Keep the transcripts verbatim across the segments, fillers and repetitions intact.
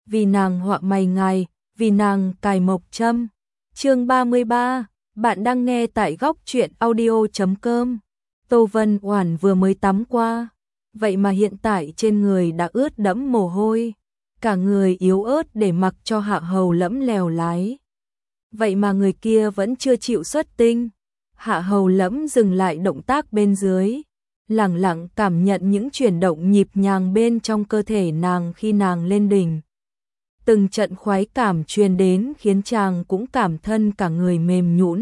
vì nàng họa mày ngài, vì nàng cài mộc châm. Chương ba mươi ba, bạn đang nghe tại góc truyện audio chấm com. Tô Vân Oản vừa mới tắm qua, vậy mà hiện tại trên người đã ướt đẫm mồ hôi, cả người yếu ớt để mặc cho Hạ Hầu Lẫm lèo lái. Vậy mà người kia vẫn chưa chịu xuất tinh. Hạ Hầu Lẫm dừng lại động tác bên dưới, lặng lặng cảm nhận những chuyển động nhịp nhàng bên trong cơ thể nàng khi nàng lên đỉnh. Từng trận khoái cảm truyền đến khiến chàng cũng cảm thân cả người mềm nhũn.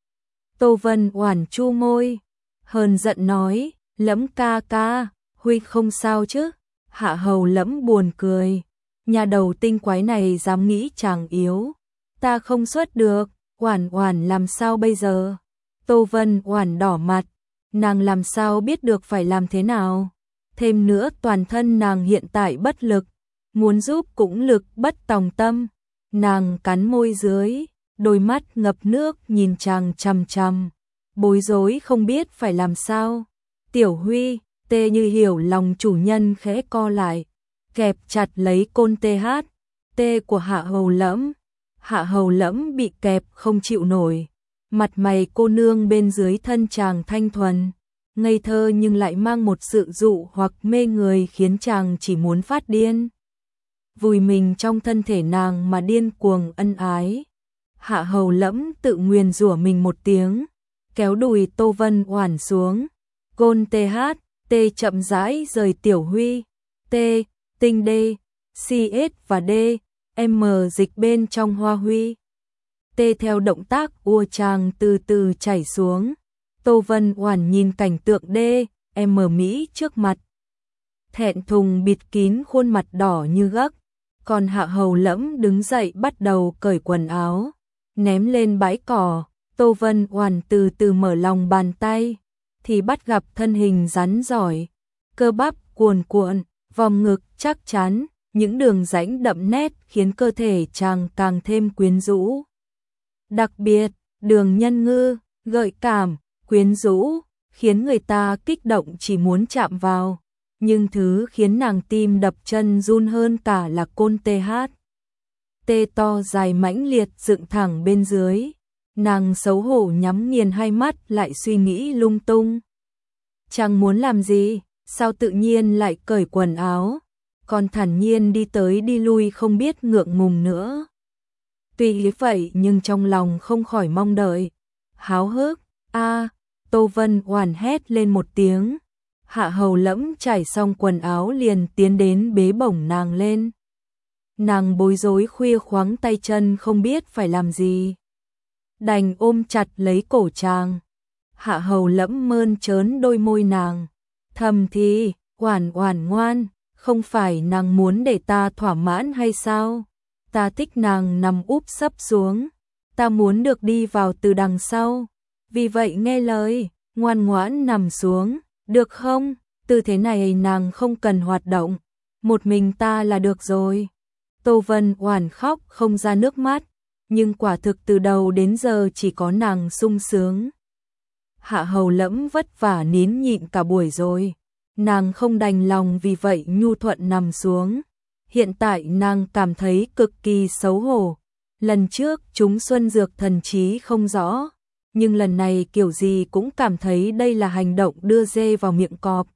Tô Vân Oản chu môi, hờn giận nói, Lẫm ca ca, huy không sao chứ? Hạ Hầu Lẫm buồn cười, nhà đầu tinh quái này dám nghĩ chàng yếu, ta không xuất được, Oản Oản làm sao bây giờ? Tô Vân Oản đỏ mặt, nàng làm sao biết được phải làm thế nào? Thêm nữa toàn thân nàng hiện tại bất lực, muốn giúp cũng lực bất tòng tâm. Nàng cắn môi dưới, đôi mắt ngập nước nhìn chàng chằm chằm, bối rối không biết phải làm sao. Tiểu Huy, tê như hiểu lòng chủ nhân khẽ co lại, kẹp chặt lấy côn tê hát, tê của Hạ Hầu Lẫm. Hạ Hầu Lẫm bị kẹp không chịu nổi, mặt mày cô nương bên dưới thân chàng thanh thuần, ngây thơ nhưng lại mang một sự dụ hoặc mê người khiến chàng chỉ muốn phát điên. Vùi mình trong thân thể nàng mà điên cuồng ân ái. Hạ Hầu Lẫm tự nguyền rủa mình một tiếng, kéo đùi Tô Vân Oản xuống, gôn tê hát, tê chậm rãi rời Tiểu Huy, tê, tinh đê, xê ét và đê, em dịch bên trong hoa huy. Tê theo động tác ua chàng từ từ chảy xuống. Tô Vân Oản nhìn cảnh tượng đê, em Mỹ trước mặt, thẹn thùng bịt kín khuôn mặt đỏ như gấc. Còn Hạ Hầu Lẫm đứng dậy bắt đầu cởi quần áo, ném lên bãi cỏ. Tô Vân Oản từ từ mở lòng bàn tay, thì bắt gặp thân hình rắn giỏi, cơ bắp cuồn cuộn, vòng ngực chắc chắn, những đường rãnh đậm nét khiến cơ thể chàng càng thêm quyến rũ. Đặc biệt, đường nhân ngư, gợi cảm, quyến rũ, khiến người ta kích động chỉ muốn chạm vào. Nhưng thứ khiến nàng tim đập chân run hơn cả là côn tê hát. Tê to dài mãnh liệt dựng thẳng bên dưới. Nàng xấu hổ nhắm nghiền hai mắt lại suy nghĩ lung tung. Chàng muốn làm gì? Sao tự nhiên lại cởi quần áo? Còn thản nhiên đi tới đi lui không biết ngượng ngùng nữa. Tuy vậy nhưng trong lòng không khỏi mong đợi. Háo hức, a Tô Vân Oản hét lên một tiếng. Hạ Hầu Lẫm trải xong quần áo liền tiến đến bế bổng nàng lên. Nàng bối rối khuya khoáng tay chân không biết phải làm gì, đành ôm chặt lấy cổ chàng. Hạ Hầu Lẫm mơn trớn đôi môi nàng, thầm thì, Oản Oản ngoan, không phải nàng muốn để ta thỏa mãn hay sao? Ta thích nàng nằm úp sấp xuống, ta muốn được đi vào từ đằng sau, vì vậy nghe lời, ngoan ngoãn nằm xuống. Được không? Tư thế này nàng không cần hoạt động, một mình ta là được rồi. Tô Vân Oản khóc không ra nước mắt, nhưng quả thực từ đầu đến giờ chỉ có nàng sung sướng. Hạ Hầu Lẫm vất vả nín nhịn cả buổi rồi, nàng không đành lòng vì vậy nhu thuận nằm xuống. Hiện tại nàng cảm thấy cực kỳ xấu hổ. Lần trước chúng xuân dược thần trí không rõ, nhưng lần này kiểu gì cũng cảm thấy đây là hành động đưa dê vào miệng cọp.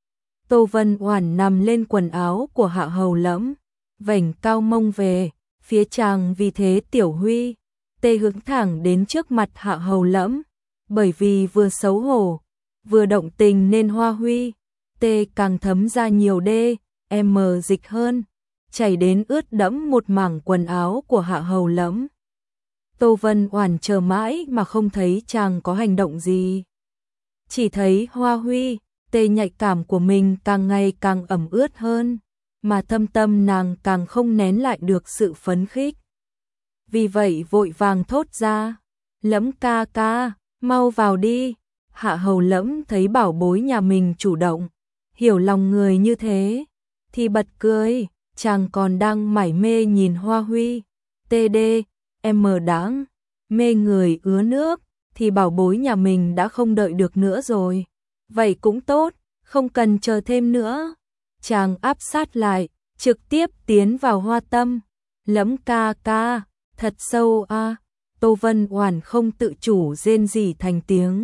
Tô Vân Oản nằm lên quần áo của Hạ Hầu Lẫm, vểnh cao mông về phía chàng, vì thế Tiểu Huy, tê hướng thẳng đến trước mặt Hạ Hầu Lẫm, bởi vì vừa xấu hổ, vừa động tình nên hoa huy, tê càng thấm ra nhiều đê, em dịch hơn, chảy đến ướt đẫm một mảng quần áo của Hạ Hầu Lẫm. Tô Vân Oản chờ mãi mà không thấy chàng có hành động gì. Chỉ thấy hoa huy, tê nhạy cảm của mình càng ngày càng ẩm ướt hơn, mà thâm tâm nàng càng không nén lại được sự phấn khích. Vì vậy vội vàng thốt ra, Lẫm ca ca, mau vào đi. Hạ Hầu Lẫm thấy bảo bối nhà mình chủ động, hiểu lòng người như thế, thì bật cười, chàng còn đang mải mê nhìn hoa huy, tê đê, em đáng, mê người ứa nước, thì bảo bối nhà mình đã không đợi được nữa rồi. Vậy cũng tốt, không cần chờ thêm nữa. Chàng áp sát lại, trực tiếp tiến vào hoa tâm. Lẫm ca ca, thật sâu a. Tô Vân Oản không tự chủ rên rỉ thành tiếng.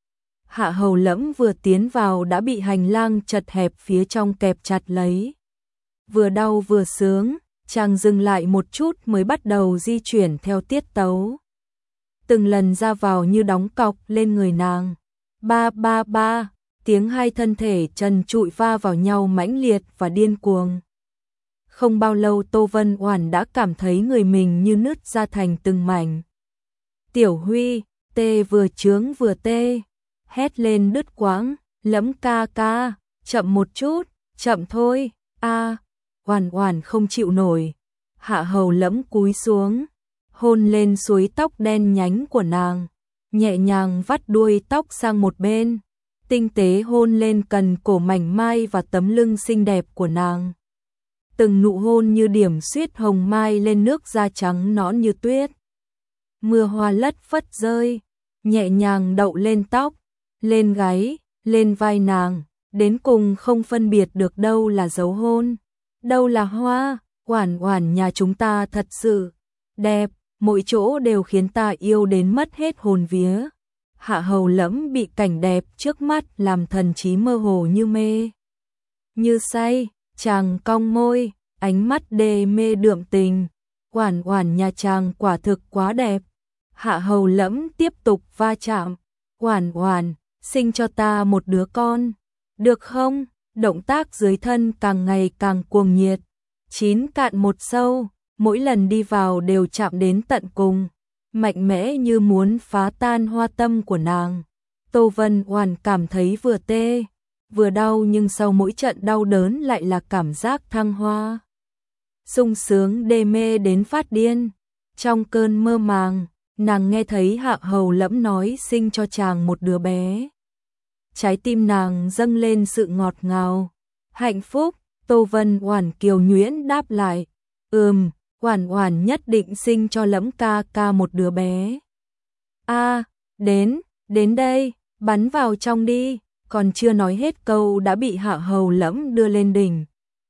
Hạ Hầu Lẫm vừa tiến vào đã bị hành lang chật hẹp phía trong kẹp chặt lấy. Vừa đau vừa sướng, chàng dừng lại một chút mới bắt đầu di chuyển theo tiết tấu. Từng lần ra vào như đóng cọc lên người nàng. Ba ba ba, tiếng hai thân thể trần trụi va vào nhau mãnh liệt và điên cuồng. Không bao lâu Tô Vân Oản đã cảm thấy người mình như nứt ra thành từng mảnh. Tiểu Huy, tê vừa chướng vừa tê, hét lên đứt quãng, Lẫm ca ca, chậm một chút, chậm thôi, a. Oản Oản không chịu nổi. Hạ Hầu Lẫm cúi xuống, hôn lên suối tóc đen nhánh của nàng, nhẹ nhàng vắt đuôi tóc sang một bên, tinh tế hôn lên cần cổ mảnh mai và tấm lưng xinh đẹp của nàng. Từng nụ hôn như điểm xuyết hồng mai lên nước da trắng nõn như tuyết. Mưa hoa lất phất rơi, nhẹ nhàng đậu lên tóc, lên gáy, lên vai nàng, đến cùng không phân biệt được đâu là dấu hôn, đâu là hoa. Oản Oản nhà chúng ta thật sự đẹp, mỗi chỗ đều khiến ta yêu đến mất hết hồn vía. Hạ Hầu Lẫm bị cảnh đẹp trước mắt làm thần trí mơ hồ như mê, như say, chàng cong môi, ánh mắt đê mê đượm tình. Oản Oản nhà chàng quả thực quá đẹp. Hạ Hầu Lẫm tiếp tục va chạm. Oản Oản, sinh cho ta một đứa con, được không? Động tác dưới thân càng ngày càng cuồng nhiệt. Chín cạn một sâu, mỗi lần đi vào đều chạm đến tận cùng, mạnh mẽ như muốn phá tan hoa tâm của nàng. Tô Vân Oản cảm thấy vừa tê, vừa đau, nhưng sau mỗi trận đau đớn lại là cảm giác thăng hoa, sung sướng đê mê đến phát điên. Trong cơn mơ màng, nàng nghe thấy Hạ Hầu Lẫm nói sinh cho chàng một đứa bé. Trái tim nàng dâng lên sự ngọt ngào, hạnh phúc. Tô Vân Oản kiều nhuyễn đáp lại, ừm, Oản Oản nhất định sinh cho Lẫm ca ca một đứa bé. A, đến, đến đây, bắn vào trong đi. Còn chưa nói hết câu đã bị Hạ Hầu Lẫm đưa lên đỉnh.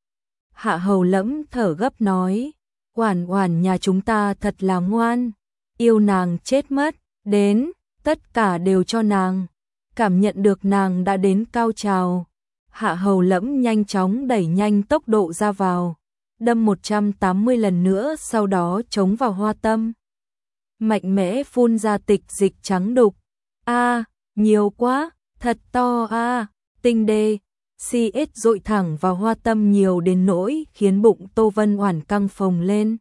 Hạ Hầu Lẫm thở gấp nói, Oản Oản nhà chúng ta thật là ngoan, yêu nàng chết mất, đến, tất cả đều cho nàng. Cảm nhận được nàng đã đến cao trào, Hạ Hầu Lẫm nhanh chóng đẩy nhanh tốc độ ra vào, đâm một trăm tám mươi lần nữa, sau đó chống vào hoa tâm. Mạnh mẽ phun ra tịch dịch trắng đục. A, nhiều quá, thật to a. Tinh đê, xê ét dội thẳng vào hoa tâm nhiều đến nỗi khiến bụng Tô Vân Oản căng phồng lên.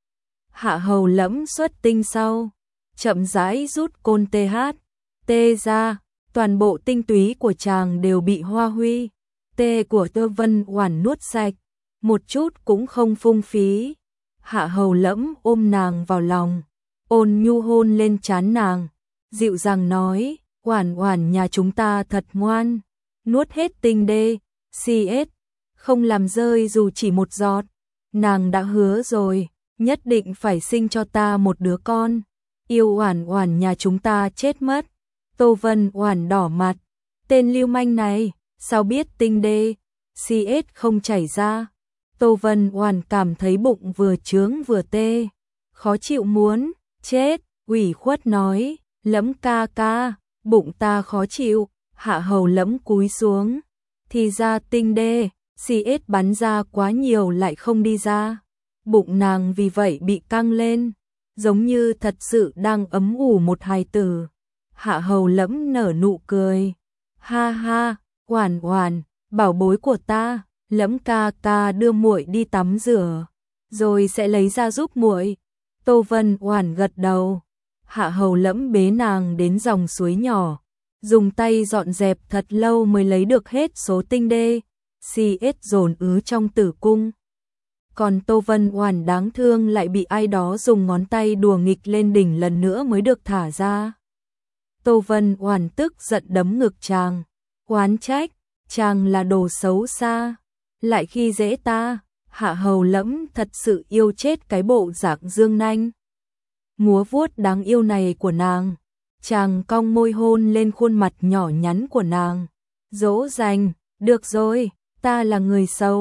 Hạ Hầu Lẫm xuất tinh sau, chậm rãi rút côn tê hát, tê ra, toàn bộ tinh túy của chàng đều bị hoa huy, tê của Tô Vân Oản nuốt sạch, một chút cũng không phung phí. Hạ Hầu Lẫm ôm nàng vào lòng, ôn nhu hôn lên trán nàng, dịu dàng nói, Oản Oản nhà chúng ta thật ngoan, nuốt hết tinh đê, xê ét, không làm rơi dù chỉ một giọt. Nàng đã hứa rồi, nhất định phải sinh cho ta một đứa con, yêu Oản Oản nhà chúng ta chết mất. Tô Vân Oản đỏ mặt, tên lưu manh này, sao biết tinh đê, xê ét không chảy ra. Tô Vân Oản cảm thấy bụng vừa chướng vừa tê, khó chịu muốn chết, ủy khuất nói, Lẫm ca ca, bụng ta khó chịu. Hạ Hầu Lẫm cúi xuống, thì ra tinh đê, xê ét bắn ra quá nhiều lại không đi ra. Bụng nàng vì vậy bị căng lên, giống như thật sự đang ấm ủ một hài tử. Hạ Hầu Lẫm nở nụ cười, ha ha, Oản Oản, bảo bối của ta, Lẫm ca ca đưa muội đi tắm rửa, rồi sẽ lấy ra giúp muội. Tô Vân Oản gật đầu. Hạ Hầu Lẫm bế nàng đến dòng suối nhỏ, dùng tay dọn dẹp thật lâu mới lấy được hết số tinh đê, xê ét dồn ứ trong tử cung. Còn Tô Vân Oản đáng thương lại bị ai đó dùng ngón tay đùa nghịch lên đỉnh lần nữa mới được thả ra. Tô Vân Oản tức giận đấm ngực chàng, oán trách, chàng là đồ xấu xa, lại khi dễ ta. Hạ Hầu Lẫm thật sự yêu chết cái bộ dạng dương nanh múa vuốt đáng yêu này của nàng. Chàng cong môi hôn lên khuôn mặt nhỏ nhắn của nàng, dỗ dành, được rồi, ta là người xấu,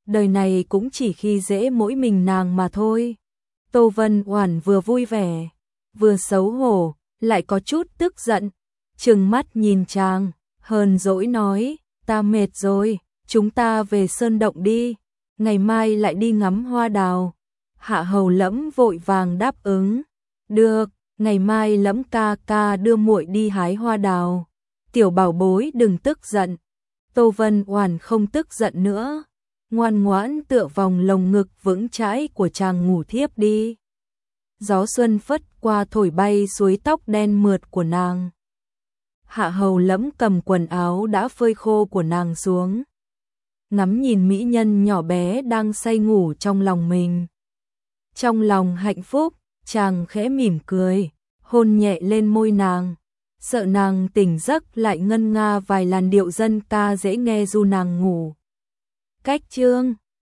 đời này cũng chỉ khi dễ mỗi mình nàng mà thôi. Tô Vân Oản vừa vui vẻ, vừa xấu hổ, lại có chút tức giận, trừng mắt nhìn chàng, hờn dỗi nói, ta mệt rồi, chúng ta về sơn động đi, ngày mai lại đi ngắm hoa đào. Hạ Hầu Lẫm vội vàng đáp ứng, được, ngày mai Lẫm ca ca đưa muội đi hái hoa đào. Tiểu bảo bối đừng tức giận. Tô Vân Oản không tức giận nữa, ngoan ngoãn tựa vòng lồng ngực vững chãi của chàng ngủ thiếp đi. Gió xuân phất qua thổi bay suối tóc đen mượt của nàng. Hạ Hầu Lẫm cầm quần áo đã phơi khô của nàng xuống, ngắm nhìn mỹ nhân nhỏ bé đang say ngủ trong lòng mình. Trong lòng hạnh phúc, chàng khẽ mỉm cười, hôn nhẹ lên môi nàng, sợ nàng tỉnh giấc lại ngân nga vài làn điệu dân ca dễ nghe du nàng ngủ. Cách chương